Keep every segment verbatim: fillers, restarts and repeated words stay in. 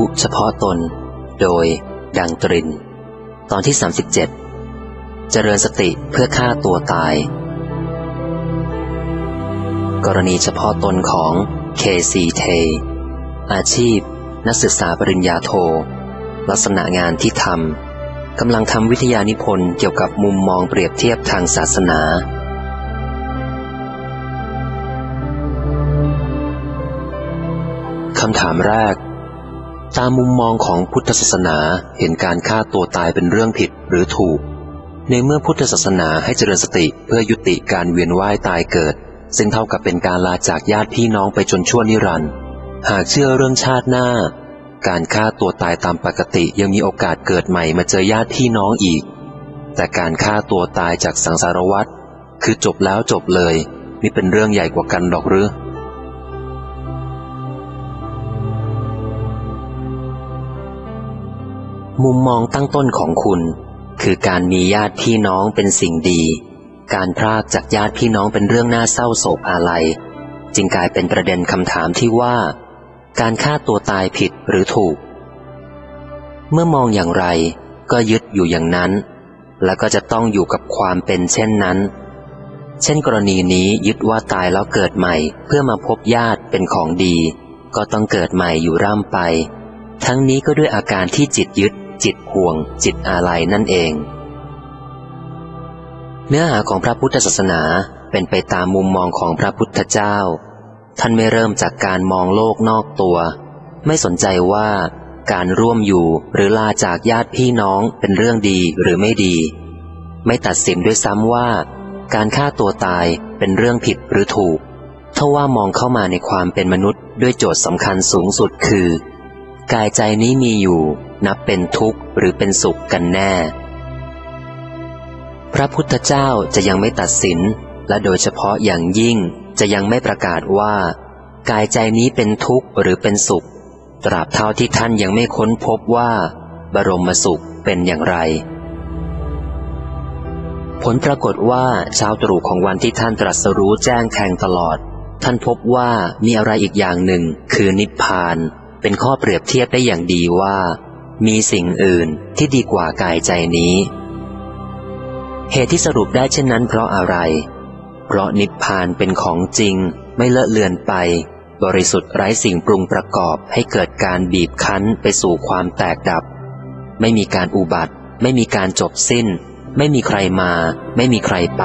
ข์เฉพาะตนโดยดังตรินตอนที่สามสิบเจ็ดเจริญสติเพื่อฆ่าตัวตายกรณีเฉพาะตนของเคซีเทอาชีพนักศึกษาปริญญาโทลักษณะงานที่ทำกำลังทำวิทยานิพนธ์เกี่ยวกับมุมมองเปรียบเทียบทางศาสนาคำถามแรกตามมุมมองของพุทธศาสนาเห็นการฆ่าตัวตายเป็นเรื่องผิดหรือถูกในเมื่อพุทธศาสนาให้เจริญสติเพื่อยุติการเวียนว่ายตายเกิดซึ่งเท่ากับเป็นการลาจากญาติพี่น้องไปจนชั่วนิรันดร์หากเชื่อเรื่องชาติหน้าการฆ่าตัวตายตามปกติยังมีโอกาสเกิดใหม่มาเจอญาติพี่น้องอีกแต่การฆ่าตัวตายจากสังสารวัฏคือจบแล้วจบเลยนี่เป็นเรื่องใหญ่กว่ากันดอกหรือมุมมองตั้งต้นของคุณคือการมีญาติพี่น้องเป็นสิ่งดีการพรากจากญาติพี่น้องเป็นเรื่องน่าเศร้าโศกอาลัยจึงกลายเป็นประเด็นคำถามที่ว่าการฆ่าตัวตายผิดหรือถูกเมื่อมองอย่างไรก็ยึดอยู่อย่างนั้นแล้วก็จะต้องอยู่กับความเป็นเช่นนั้นเช่นกรณีนี้ยึดว่าตายแล้วเกิดใหม่เพื่อมาพบญาติเป็นของดีก็ต้องเกิดใหม่อยู่ร่ำไปทั้งนี้ก็ด้วยอาการที่จิตยึดจิตห่วงจิตอาลัยนั่นเองเนื้อหาของพระพุทธศาสนาเป็นไปตามมุมมองของพระพุทธเจ้าท่านไม่เริ่มจากการมองโลกนอกตัวไม่สนใจว่าการร่วมอยู่หรือลาจากญาติพี่น้องเป็นเรื่องดีหรือไม่ดีไม่ตัดสินด้วยซ้ำว่าการฆ่าตัวตายเป็นเรื่องผิดหรือถูกเท่าว่ามองเข้ามาในความเป็นมนุษย์ด้วยโจทย์สำคัญสูงสุดคือกายใจนี้มีอยู่นับเป็นทุกข์หรือเป็นสุขกันแน่พระพุทธเจ้าจะยังไม่ตัดสินและโดยเฉพาะอย่างยิ่งจะยังไม่ประกาศว่ากายใจนี้เป็นทุกข์หรือเป็นสุขตราบเท่าที่ท่านยังไม่ค้นพบว่าบรมสุขเป็นอย่างไรผลปรากฏว่าเช้าตรู่ของวันที่ท่านตรัสรู้แจ้งแทงตลอดท่านพบว่ามีอะไรอีกอย่างหนึ่งคือนิพพานเป็นข้อเปรียบเทียบได้อย่างดีว่ามีสิ่งอื่นที่ดีกว่ากายใจนี้เหตุที่สรุปได้เช่นนั้นเพราะอะไรเพราะนิพพานเป็นของจริงไม่เลอะเลือนไปบริสุทธิ์ไร้สิ่งปรุงประกอบให้เกิดการบีบคั้นไปสู่ความแตกดับไม่มีการอุบัติไม่มีการจบสิ้นไม่มีใครมาไม่มีใครไป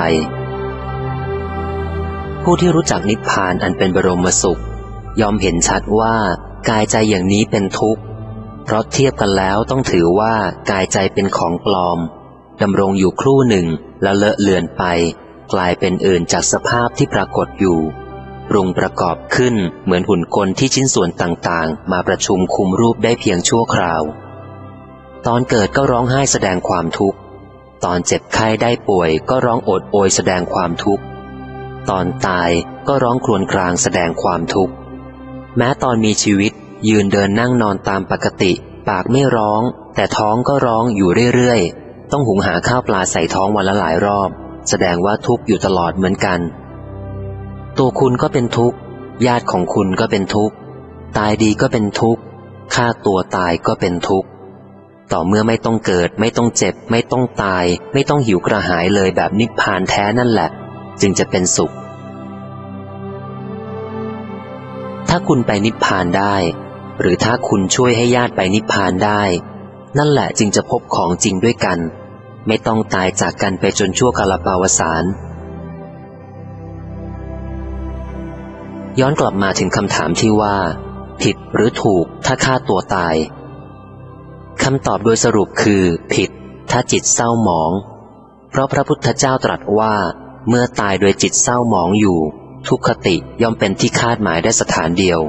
ผู้ที่รู้จักนิพพานอันเป็นบรมสุขยอมเห็นชัดว่ากายใจอย่างนี้เป็นทุกข์เพราะเทียบกันแล้วต้องถือว่ากายใจเป็นของปลอมดำรงอยู่ครู่หนึ่งแล้วเลอะเลือนไปกลายเป็นอื่นจากสภาพที่ปรากฏอยู่ปรุงประกอบขึ้นเหมือนหุ่นกลที่ชิ้นส่วนต่างๆมาประชุมคุมรูปได้เพียงชั่วคราวตอนเกิดก็ร้องไห้แสดงความทุกข์ตอนเจ็บไข้ได้ป่วยก็ร้องโอดโอยแสดงความทุกข์ตอนตายก็ร้องครวญครางแสดงความทุกข์แม้ตอนมีชีวิตยืนเดินนั่งนอนตามปกติปากไม่ร้องแต่ท้องก็ร้องอยู่เรื่อยๆต้องหุงหาข้าวปลาใส่ท้องวันละหลายรอบแสดงว่าทุกข์อยู่ตลอดเหมือนกันตัวคุณก็เป็นทุกข์ญาติของคุณก็เป็นทุกข์ตายดีก็เป็นทุกข์ฆ่าตัวตายก็เป็นทุกข์ต่อเมื่อไม่ต้องเกิดไม่ต้องเจ็บไม่ต้องตายไม่ต้องหิวกระหายเลยแบบนิพพานแท้นั่นแหละจึงจะเป็นสุขถ้าคุณไปนิพพานได้หรือถ้าคุณช่วยให้ญาติไปนิพพานได้นั่นแหละจึงจะพบของจริงด้วยกันไม่ต้องตายจากกันไปจนชั่วกาลปาวสานย้อนกลับมาถึงคำถามที่ว่าผิดหรือถูกถ้าฆ่าตัวตายคำตอบโดยสรุปคือผิดถ้าจิตเศร้าหมองเพราะพระพุทธเจ้าตรัสว่าเมื่อตายโดยจิตเศร้าหมองอยู่ทุกขติย่อมเป็นที่คาดหมายได้สถานเดียว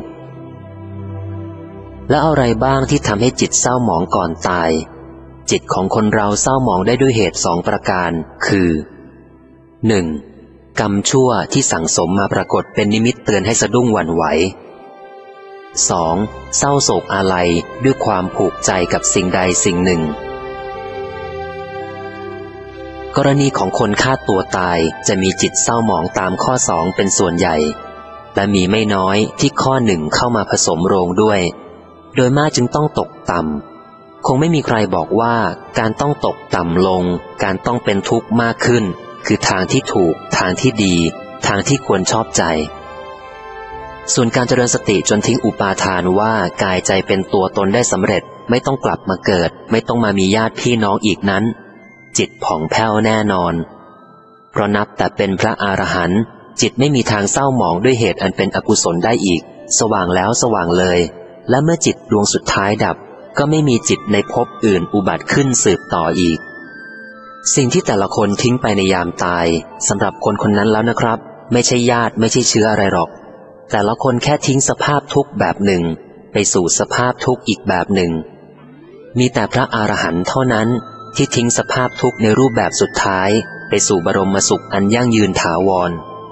และอะไรบ้างที่ทำให้จิตเศร้าหมองก่อนตายจิตของคนเราเศร้าหมองได้ด้วยเหตุสองประการคือ หนึ่ง. กรรมชั่วที่สั่งสมมาปรากฏเป็นนิมิตเตือนให้สะดุ้งหวั่นไหว สอง. เศร้าโศกอาลัยด้วยความผูกใจกับสิ่งใดสิ่งหนึ่งกรณีของคนฆ่าตัวตายจะมีจิตเศร้าหมองตามข้อสองเป็นส่วนใหญ่และมีไม่น้อยที่ข้อหนึ่งเข้ามาผสมโรงด้วยโดยมากจึงต้องตกต่ำคงไม่มีใครบอกว่าการต้องตกต่ำลงการต้องเป็นทุกข์มากขึ้นคือทางที่ถูกทางที่ดีทางที่ควรชอบใจส่วนการเจริญสติจนทิ้งอุปาทานว่ากายใจเป็นตัวตนได้สำเร็จไม่ต้องกลับมาเกิดไม่ต้องมามีญาติพี่น้องอีกนั้นจิตผ่องแผ้วแน่นอนเพราะนับแต่เป็นพระอรหันต์จิตไม่มีทางเศร้าหมองด้วยเหตุอันเป็นอกุศลได้อีกสว่างแล้วสว่างเลยและเมื่อจิตดวงสุดท้ายดับก็ไม่มีจิตในภพอื่นอุบัติขึ้นสืบต่ออีกสิ่งที่แต่ละคนทิ้งไปในยามตายสำหรับคนคนนั้นแล้วนะครับไม่ใช่ญาติไม่ใช่เชื้ออะไรหรอกแต่ละคนแค่ทิ้งสภาพทุกข์แบบหนึ่งไปสู่สภาพทุกข์อีกแบบหนึ่งมีแต่พระอรหันต์เท่านั้นที่ทิ้งสภาพทุกข์ในรูปแบบสุดท้ายไปสู่บรมสุขอันยั่งยืนถาวร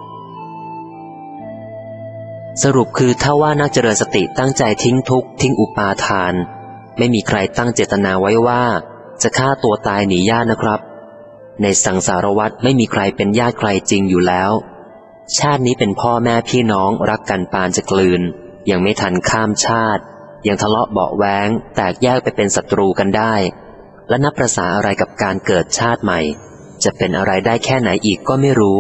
สรุปคือถ้าว่านักเจริญสติตั้งใจทิ้งทุกข์ทิ้งอุปาทานไม่มีใครตั้งเจตนาไว้ว่าจะฆ่าตัวตายหนีญาตินะครับในสังสารวัฏไม่มีใครเป็นญาติใครจริงอยู่แล้วชาตินี้เป็นพ่อแม่พี่น้องรักกันปานจะกลืนยังไม่ทันข้ามชาติยังทะเลาะเบาะแว้งแตกแยกไปเป็นศัตรูกันได้และนับประสาอะไรกับการเกิดชาติใหม่จะเป็นอะไรได้แค่ไหนอีกก็ไม่รู้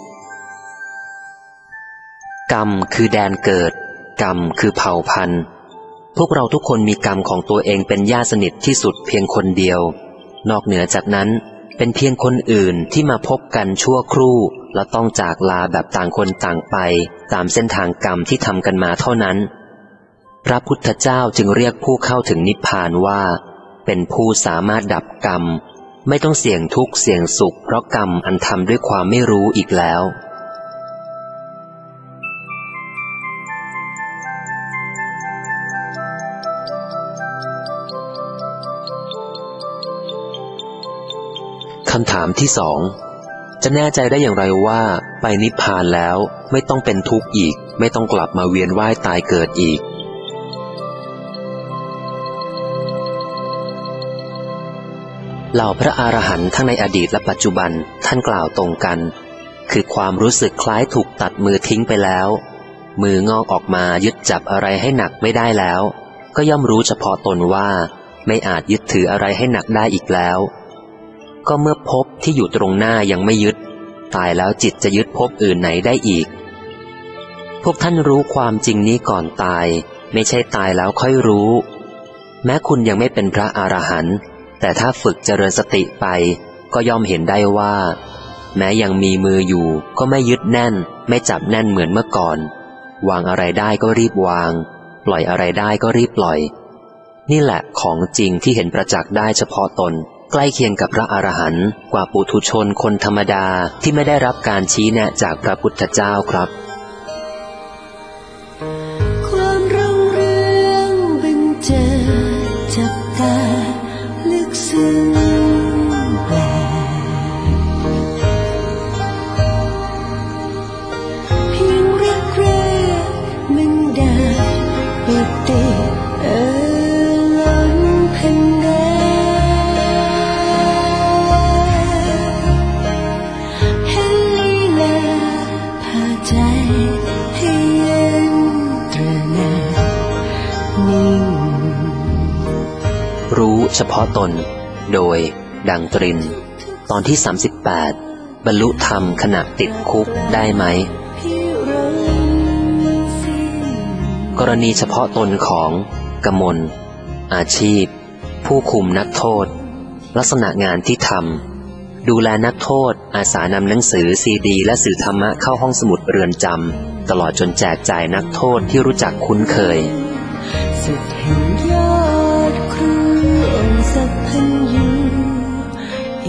กรรมคือแดนเกิดกรรมคือเผ่าพันธุ์พวกเราทุกคนมีกรรมของตัวเองเป็นญาติสนิทที่สุดเพียงคนเดียวนอกเหนือจากนั้นเป็นเพียงคนอื่นที่มาพบกันชั่วครู่และต้องจากลาแบบต่างคนต่างไปตามเส้นทางกรรมที่ทำกันมาเท่านั้นพระพุทธเจ้าจึงเรียกผู้เข้าถึงนิพพานว่าเป็นผู้สามารถดับกรรมไม่ต้องเสี่ยงทุกข์เสี่ยงสุขเพราะกรรมอันทำด้วยความไม่รู้อีกแล้วคำถามที่สองจะแน่ใจได้อย่างไรว่าไปนิพพานแล้วไม่ต้องเป็นทุกข์อีกไม่ต้องกลับมาเวียนว่ายตายเกิดอีกเหล่าพระอรหันต์ทั้งในอดีตและปัจจุบันท่านกล่าวตรงกันคือความรู้สึกคล้ายถูกตัดมือทิ้งไปแล้วมืองอกออกมายึดจับอะไรให้หนักไม่ได้แล้วก็ย่อมรู้เฉพาะตนว่าไม่อาจยึดถืออะไรให้หนักได้อีกแล้วก็เมื่อภพที่อยู่ตรงหน้ายังไม่ยึดตายแล้วจิตจะยึดภพอื่นไหนได้อีกพวกท่านรู้ความจริงนี้ก่อนตายไม่ใช่ตายแล้วค่อยรู้แม้คุณยังไม่เป็นพระอรหันต์แต่ถ้าฝึกเจริญสติไปก็ย่อมเห็นได้ว่าแม้ยังมีมืออยู่ก็ไม่ยึดแน่นไม่จับแน่นเหมือนเมื่อก่อนวางอะไรได้ก็รีบวางปล่อยอะไรได้ก็รีบปล่อยนี่แหละของจริงที่เห็นประจักษ์ได้เฉพาะตนใกล้เคียงกับพระอรหันต์กว่าปุถุชนคนธรรมดาที่ไม่ได้รับการชี้แนะจากพระพุทธเจ้าครับความรุ่งเรืองบันเจิดจับตาลึกซึ้งแปลเพียงรักแรกมันได้ปิติเอ่อล้นแผ่นแดนรู้เฉพาะตนโดยดังตรินตอนที่สามสิบแปดบรรลุธรรมขณะติดคุกได้ไหมกรณีเฉพาะตนของกมลอาชีพผู้คุมนักโทษลักษณะงานที่ทำดูแลนักโทษอาสานำหนังสือซีดีและสื่อธรรมะเข้าห้องสมุดเรือนจำตลอดจนแจกจ่ายนักโทษที่รู้จักคุ้นเคยสุดแห่งยอดครูองค์สัพพัญญูเอ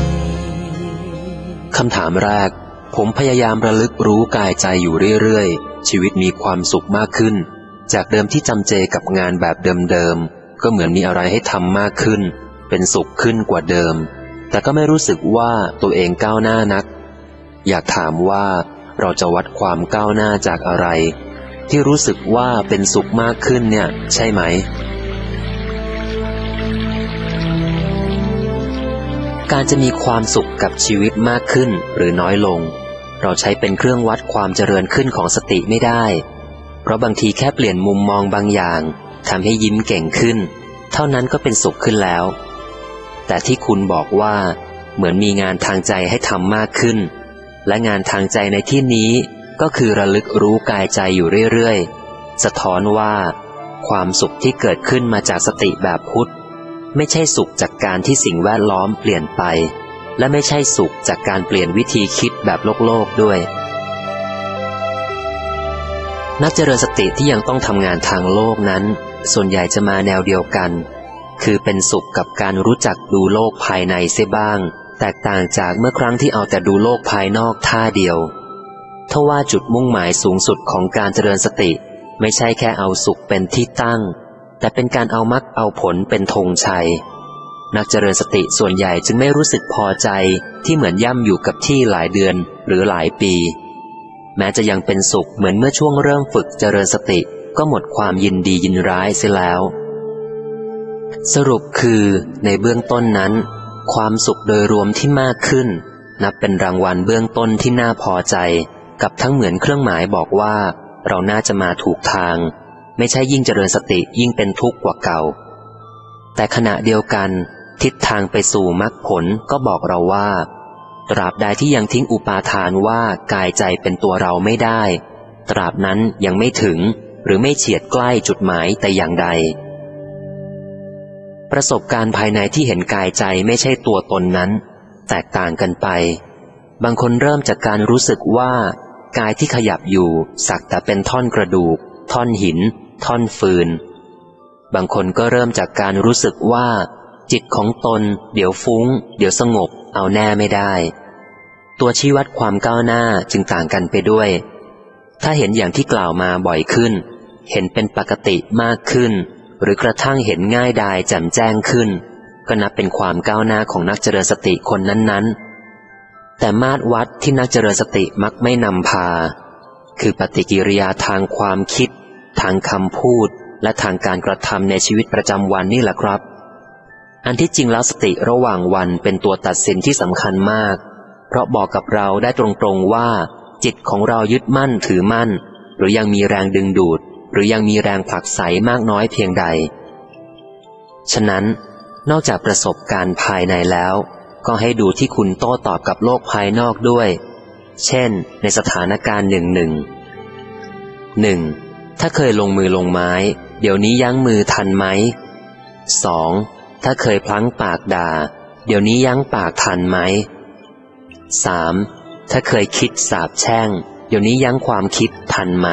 คำถามแรกผมพยายามระลึกรู้กายใจอยู่เรื่อยๆชีวิตมีความสุขมากขึ้นจากเดิมที่จำเจกับงานแบบเดิมๆก็เหมือนมีอะไรให้ทำมากขึ้นเป็นสุขขึ้นกว่าเดิมแต่ก็ไม่รู้สึกว่าตัวเองก้าวหน้านักอยากถามว่าเราจะวัดความก้าวหน้าจากอะไรที่รู้สึกว่าเป็นสุขมากขึ้นเนี่ยใช่ไหมการจะมีความสุขกับชีวิตมากขึ้นหรือน้อยลงเราใช้เป็นเครื่องวัดความเจริญขึ้นของสติไม่ได้เพราะบางทีแค่เปลี่ยนมุมมองบางอย่างททำให้ยิ้มเก่งขึ้นเท่านั้นก็เป็นสุขขึ้นแล้วแต่ที่คุณบอกว่าเหมือนมีงานทางใจให้ทำมากขึ้นและงานทางใจในที่นี้ก็คือระลึกรู้กายใจอยู่เรื่อยๆสะท้อนว่าความสุขที่เกิดขึ้นมาจากสติแบบพุทธไม่ใช่สุขจากการที่สิ่งแวดล้อมเปลี่ยนไปและไม่ใช่สุขจากการเปลี่ยนวิธีคิดแบบโลกโลกด้วยนักเจริญสติที่ยังต้องทำงานทางโลกนั้นส่วนใหญ่จะมาแนวเดียวกันคือเป็นสุขกับการรู้จักดูโลกภายในเสียบ้างแตกต่างจากเมื่อครั้งที่เอาแต่ดูโลกภายนอกท่าเดียวทว่าจุดมุ่งหมายสูงสุดของการเจริญสติไม่ใช่แค่เอาสุขเป็นที่ตั้งแต่เป็นการเอามรรคเอาผลเป็นธงชัยนักเจริญสติส่วนใหญ่จึงไม่รู้สึกพอใจที่เหมือนย่ำอยู่กับที่หลายเดือนหรือหลายปีแม้จะยังเป็นสุขเหมือนเมื่อช่วงเริ่มฝึกเจริญสติก็หมดความยินดียินร้ายเสียแล้วสรุปคือในเบื้องต้นนั้นความสุขโดยรวมที่มากขึ้นนับเป็นรางวัลเบื้องต้นที่น่าพอใจกับทั้งเหมือนเครื่องหมายบอกว่าเราน่าจะมาถูกทางไม่ใช่ยิ่งเจริญสติยิ่งเป็นทุกข์กว่าเก่าแต่ขณะเดียวกันทิศทางไปสู่มรรคผลก็บอกเราว่าตราบใดที่ยังทิ้งอุปาทานว่ากายใจเป็นตัวเราไม่ได้ตราบนั้นยังไม่ถึงหรือไม่เฉียดใกล้จุดหมายแต่อย่างใดประสบการณ์ภายในที่เห็นกายใจไม่ใช่ตัวตนนั้นแตกต่างกันไปบางคนเริ่มจากการรู้สึกว่ากายที่ขยับอยู่สักแต่เป็นท่อนกระดูกท่อนหินท่อนฟืนบางคนก็เริ่มจากการรู้สึกว่าจิตของตนเดี๋ยวฟุ้งเดี๋ยวสงบเอาแน่ไม่ได้ตัวชี้วัดความก้าวหน้าจึงต่างกันไปด้วยถ้าเห็นอย่างที่กล่าวมาบ่อยขึ้นเห็นเป็นปกติมากขึ้นหรือกระทั่งเห็นง่ายดายแจ่มแจ้งขึ้นก็นับเป็นความก้าวหน้าของนักเจริญสติคนนั้นๆแต่มาตรวัดที่นักเจริญสติมักไม่นำพาคือปฏิกิริยาทางความคิดทางคำพูดและทางการกระทำในชีวิตประจำวันนี่แหละครับอันที่จริงแล้วสติระหว่างวันเป็นตัวตัดสินที่สำคัญมากเพราะบอกกับเราได้ตรงๆว่าจิตของเรายึดมั่นถือมั่นหรือยังมีแรงดึงดูดหรือยังมีแรงผลักไสมากน้อยเพียงใดฉะนั้นนอกจากประสบการณ์ภายในแล้วก็ให้ดูที่คุณโต้ตอบกับโลกภายนอกด้วยเช่นในสถานการณ์หนึ่งหนึ่งหนึ่งถ้าเคยลงมือลงไม้เดี๋ยวนี้ยั้งมือทันไหมสองถ้าเคยพลั้งปากด่าเดี๋ยวนี้ยั้งปากทันไหมสามถ้าเคยคิดสาปแช่งเดี๋ยวนี้ยั้งความคิดทันไหม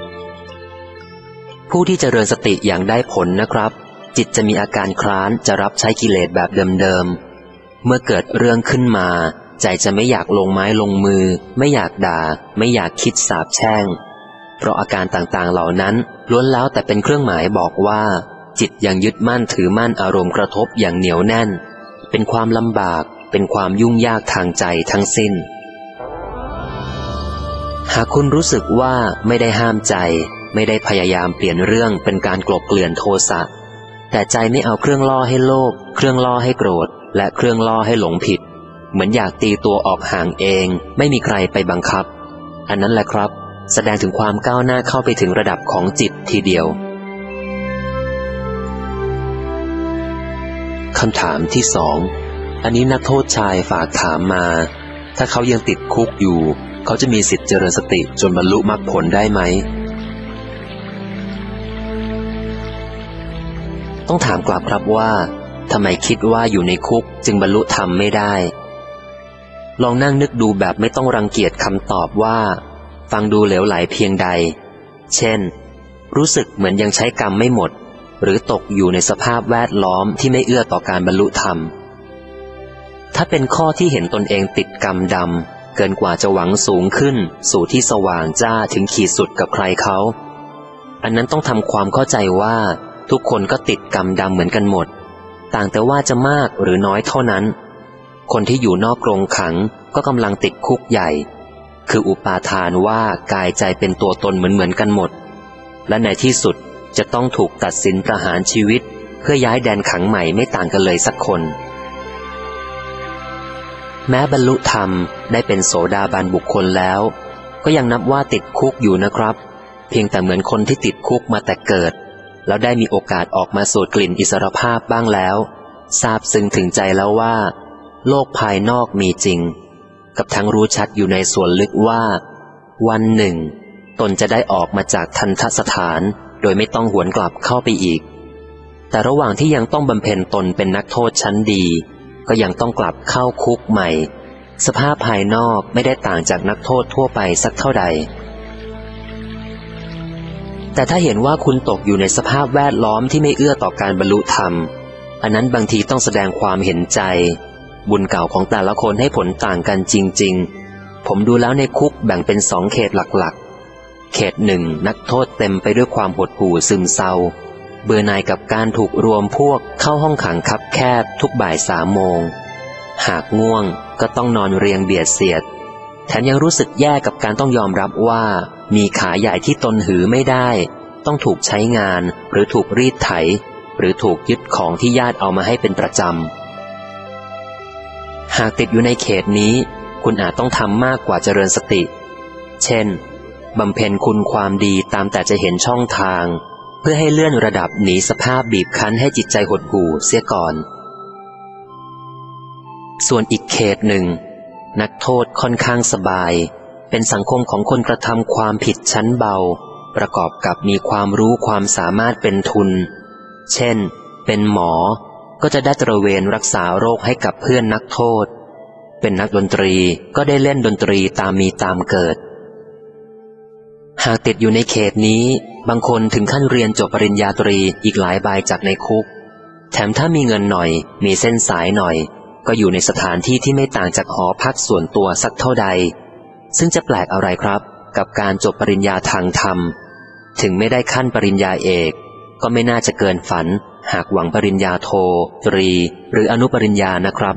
ผู้ที่เจริญสติอย่างได้ผลนะครับจิตจะมีอาการคร้านจะรับใช้กิเลสแบบเดิมๆเมื่อเกิดเรื่องขึ้นมาใจจะไม่อยากลงไม้ลงมือไม่อยากด่าไม่อยากคิดสาปแช่งเพราะอาการต่างๆเหล่านั้นล้วนแล้วแต่เป็นเครื่องหมายบอกว่าจิตยังยึดมั่นถือมั่นอารมณ์กระทบอย่างเหนียวแน่นเป็นความลำบากเป็นความยุ่งยากทางใจทั้งสิ้นหากคุณรู้สึกว่าไม่ได้ห้ามใจไม่ได้พยายามเปลี่ยนเรื่องเป็นการกลบเกลื่อนโทสะแต่ใจไม่เอาเครื่องล่อให้โลภเครื่องล่อให้โกรธและเครื่องล่อให้หลงผิดเหมือนอยากตีตัวออกห่างเองไม่มีใครไปบังคับอันนั้นแหละครับแสดงถึงความก้าวหน้าเข้าไปถึงระดับของจิตทีเดียวคำถามที่สองอันนี้นักโทษชายฝากถามมาถ้าเขายังติดคุกอยู่เขาจะมีสิทธิ์เจริญสติจนบรรลุมรรคผลได้ไหมต้องถามกลับครับว่าทำไมคิดว่าอยู่ในคุกจึงบรรลุธรรมไม่ได้ลองนั่งนึกดูแบบไม่ต้องรังเกียจคำตอบว่าฟังดูเหลวไหลเพียงใดเช่นรู้สึกเหมือนยังใช้กรรมไม่หมดหรือตกอยู่ในสภาพแวดล้อมที่ไม่เอื้อต่อการบรรลุธรรมถ้าเป็นข้อที่เห็นตนเองติดกรรมดำเกินกว่าจะหวังสูงขึ้นสู่ที่สว่างจ้าถึงขีดสุดกับใครเขาอันนั้นต้องทำความเข้าใจว่าทุกคนก็ติดกรรมดำเหมือนกันหมดต่างแต่ว่าจะมากหรือน้อยเท่านั้นคนที่อยู่นอกกรงขังก็กำลังติดคุกใหญ่คืออุปาทานว่ากายใจเป็นตัวตนเหมือนเหมือนกันหมดและในที่สุดจะต้องถูกตัดสินประหารชีวิตเพื่อย้ายแดนขังใหม่ไม่ต่างกันเลยสักคนแม้บรรลุธรรมได้เป็นโสดาบันบุคคลแล้วก็ยังนับว่าติดคุกอยู่นะครับเพียงแต่เหมือนคนที่ติดคุกมาแต่เกิดแล้วได้มีโอกาสออกมาสูดกลิ่นอิสรภาพบ้างแล้วทราบซึ้งถึงใจแล้วว่าโลกภายนอกมีจริงกับทั้งรู้ชัดอยู่ในส่วนลึกว่าวันหนึ่งตนจะได้ออกมาจากทันทสถานโดยไม่ต้องหวนกลับเข้าไปอีกแต่ระหว่างที่ยังต้องบำเพ็ญตนเป็นนักโทษชั้นดีก็ยังต้องกลับเข้าคุกใหม่สภาพภายนอกไม่ได้ต่างจากนักโทษทั่วไปสักเท่าใดแต่ถ้าเห็นว่าคุณตกอยู่ในสภาพแวดล้อมที่ไม่เอื้อต่อการบรรลุธรรมอันนั้นบางทีต้องแสดงความเห็นใจบุญเก่าของแต่ละคนให้ผลต่างกันจริงๆผมดูแล้วในคุกแบ่งเป็นสองเขตหลักๆเขตหนึ่งนักโทษเต็มไปด้วยความหดหู่ซึมเศร้าเบื่อหน่ายกับการถูกรวมพวกเข้าห้องขังคับแคบทุกบ่ายสามโมงหากง่วงก็ต้องนอนเรียงเบียดเสียดแถมยังรู้สึกแย่กับการต้องยอมรับว่ามีขาใหญ่ที่ตนหือไม่ได้ต้องถูกใช้งานหรือถูกรีดไถหรือถูกยึดของที่ญาติเอามาให้เป็นประจำหากติดอยู่ในเขตนี้คุณอาจต้องทำมากกว่าเจริญสติเช่นบำเพ็ญคุณความดีตามแต่จะเห็นช่องทางเพื่อให้เลื่อนระดับหนีสภาพบีบคั้นให้จิตใจหดหู่เสียก่อนส่วนอีกเขตหนึ่งนักโทษค่อนข้างสบายเป็นสังคมของคนกระทำความผิดชั้นเบาประกอบกับมีความรู้ความสามารถเป็นทุนเช่นเป็นหมอก็จะได้ตระเวนรักษาโรคให้กับเพื่อนนักโทษเป็นนักดนตรีก็ได้เล่นดนตรีตามมีตามเกิดหากติดอยู่ในเขตนี้บางคนถึงขั้นเรียนจบปริญญาตรีอีกหลายใบจากในคุกแถมถ้ามีเงินหน่อยมีเส้นสายหน่อยก็อยู่ในสถานที่ที่ไม่ต่างจากหอพักส่วนตัวสักเท่าใดซึ่งจะแปลกอะไรครับกับการจบปริญญาทางธรรมถึงไม่ได้ขั้นปริญญาเอกก็ไม่น่าจะเกินฝันหากหวังปริญญาโทตรีหรืออนุปริญญานะครับ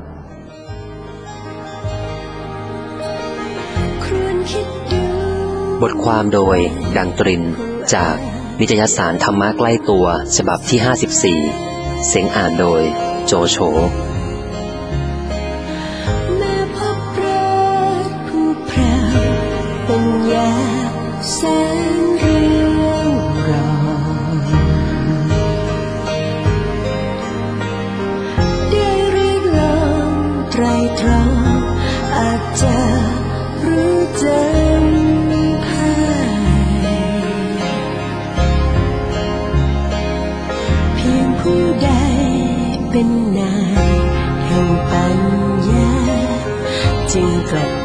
บทความโดยดังตรินจากนิตยสารธรรมะใกล้ตัวฉบับที่ห้าสิบสี่เสียงอ่านโดยโจโฉแม่พบรักผู้พราวเป็นยาแสนเรื่องรองได้เรียกลองไตรตรองอาจจะรู้จำผู้ใดเป็นนายแห่งปัญญาจึงกลับ